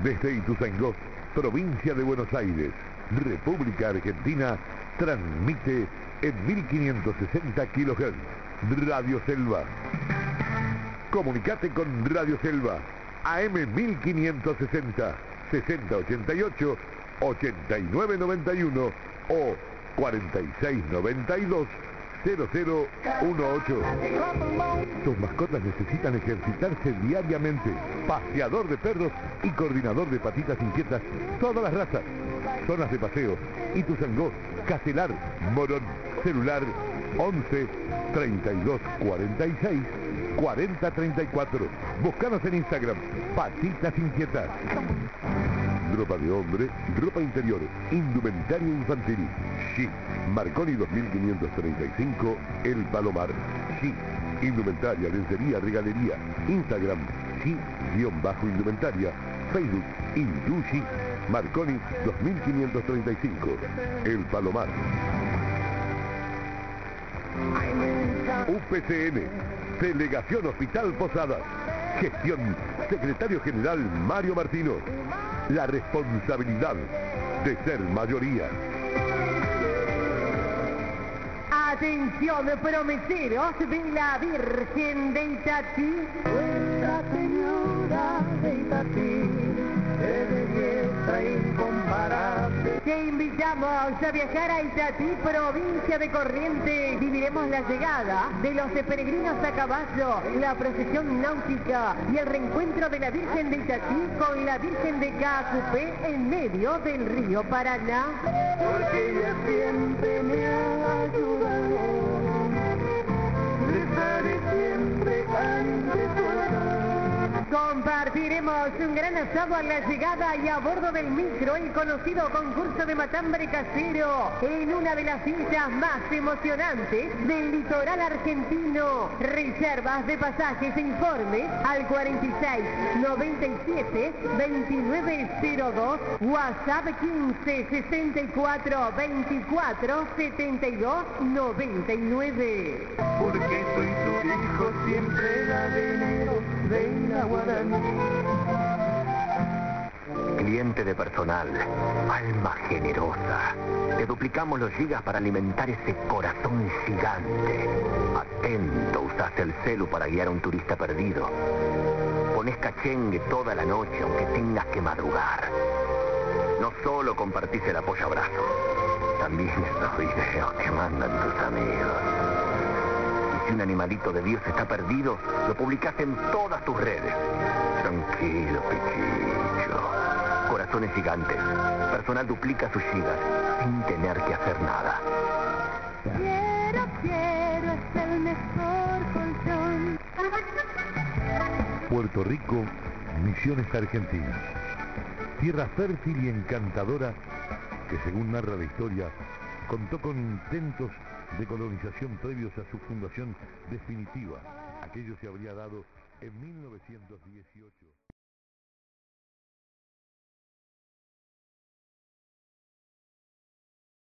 Desde Ituzaingó, provincia de Buenos Aires, República Argentina, transmite en 1560 kHz Radio Selva. Comunicate con Radio Selva, AM 1560, 6088, 8991 o 4692 0018. Tus mascotas necesitan ejercitarse diariamente. Paseador de perros y coordinador de patitas inquietas, todas las razas. Zonas de paseo, Ituzaingó, Castelar, Morón. Celular 11 32 46 40 34. Búscanos en Instagram, Patitas Inquietas. Ropa de hombre, ropa interior, indumentaria infantil. Chic, Marconi 2535, El Palomar. Chic, indumentaria, lencería, regalería. Instagram, Chic-indumentaria. Facebook, Induchi, Marconi 2535, El Palomar. UPCN, Delegación Hospital Posadas. Gestión, Secretario General Mario Martino. La responsabilidad de ser mayoría. Atención, prometeros de la Virgen de Itatí. Nuestra Señora de Itatí, de belleza incomparable. Te invitamos a viajar a Itatí, provincia de Corrientes. Viviremos la llegada de los peregrinos a caballo, la procesión náutica y el reencuentro de la Virgen de Itatí con la Virgen de Cacupé en medio del río Paraná. Porque ella siempre me ha ayudado, rezaré siempre ante su altar. Compartiremos un gran asado a la llegada y a bordo del micro el conocido concurso de matambre casero en una de las islas más emocionantes del litoral argentino. Reservas de pasajes e informes al 46 97 2902, WhatsApp 15 64 24 72 99. Porque soy tu hijo, siempre galinero de la Guaraní. Cliente de personal, alma generosa. Te duplicamos los gigas para alimentar ese corazón gigante. Atento, usás el celu para guiar a un turista perdido. Pones cachengue toda la noche, aunque tengas que madrugar. No solo compartís el apoyo abrazo, también esos videos que mandan tus amigos. Y si un animalito de Dios está perdido, lo publicás en todas tus redes. Tranquilo, Pichicho. Corazones gigantes. Personal duplica sus gigas sin tener que hacer nada. Quiero, es el mejor colchón. Puerto Rico, Misiones Argentinas. Tierra fértil y encantadora que, según narra la historia, contó con intentos de colonización previos a su fundación definitiva. Aquello se habría dado en 1918.